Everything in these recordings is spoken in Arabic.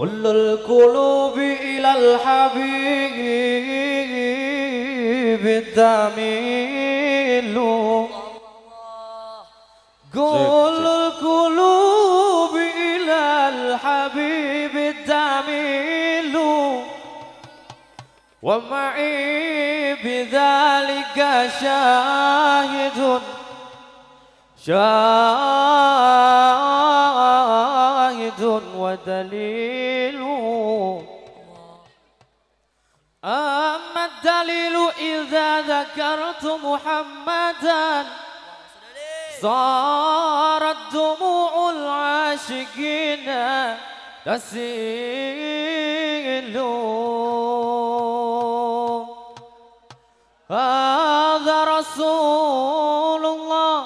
كل القلوب إلى الحبيب تميل كل القلوب إلى الحبيب تميل ومعي بذلك شاهد ودليل أما الدليل إذا ذكرت محمدا صارت دموع العاشقين تسيل هذا رسول الله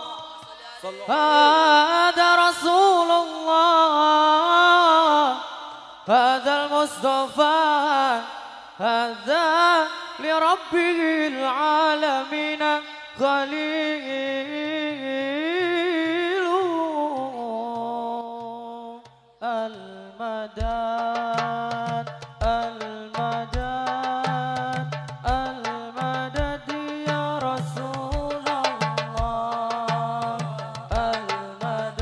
هذا رسول الله هذا المصطفى هذا لربه العالمين خليل المدد المدد المدد يا رسول الله المدد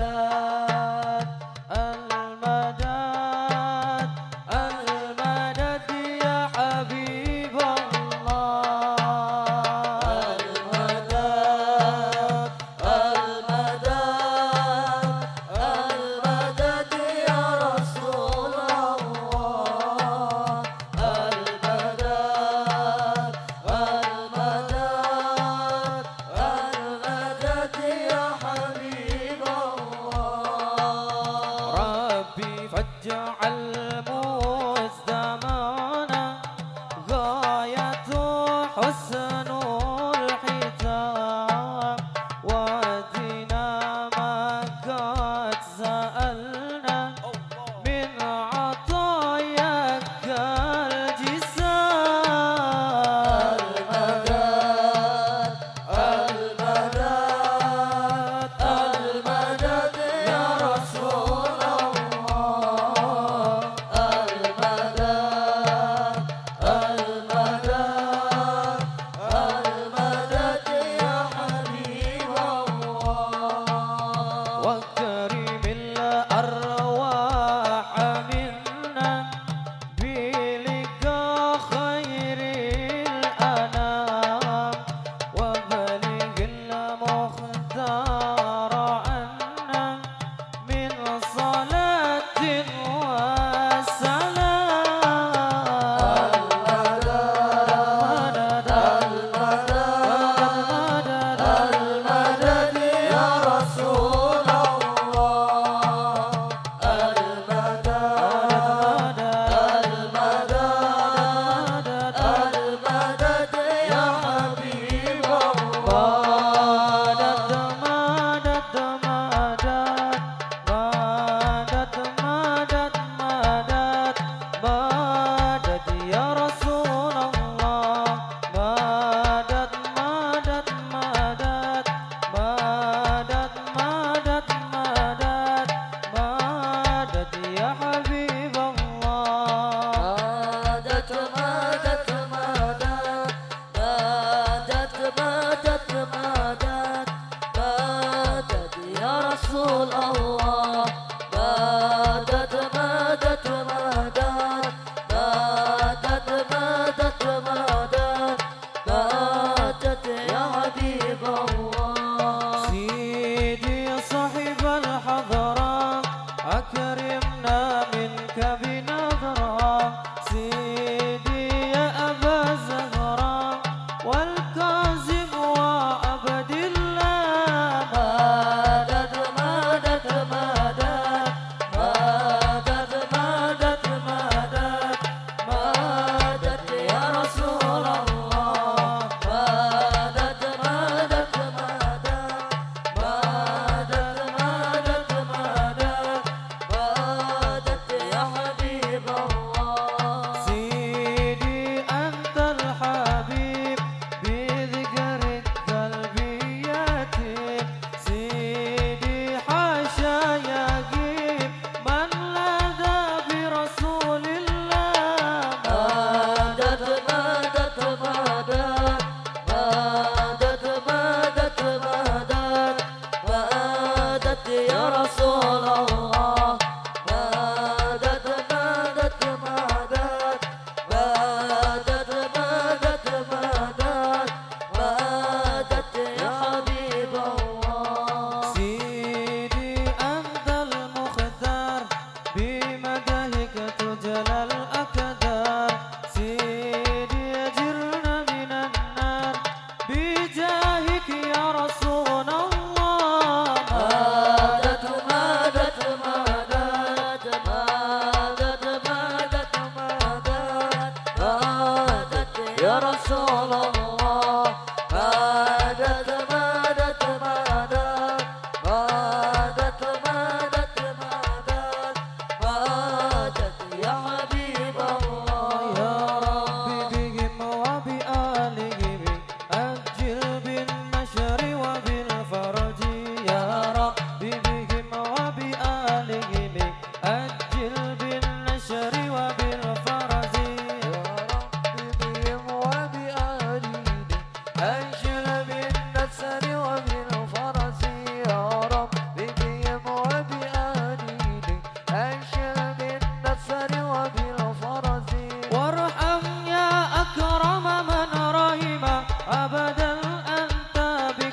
المدد المدد يا حبيب الله المدد المدد المدد يا رسول الله المدد المدد المدد يا حبيب الله ربي فاجعل مزدمانا غاية حسن الختام ودنا ما قد سألنا من عطاياك الجسام المدد المدد المدد يا رسول الله المدد المدد المدد يا حبيب الله وكرم الأرواح منا بلقاء خير الأنام وبلغ المختار عنا من صلاة وسلام المدد المدد المدد يا رسول الله المدد المدد المدد يا حبيب الله مدد مدد مدد مدد يا رسول الله مدد مدد مدد مدد مدد مدد مدد يا حبيب الله مدد مدد مدد مدد مدد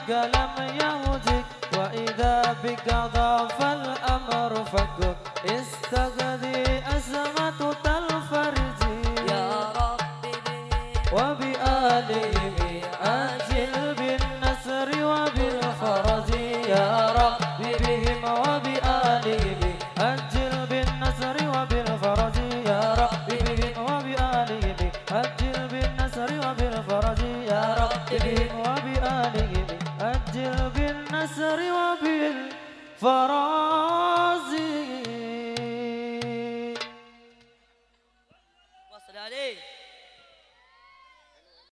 بك لم يهجك وإذا بك ضاف الأمر فكك استغذي أزمة الفرج يا ربي وبآله أجل بالنصر وبالفرج يا ربي بهم وبآله أجل بالنصر وبالفرج يا ربي بهم وبآله أجل بالنصر وبالفرج يا ربي بهم وبآله أجل بالنصر وبالفرج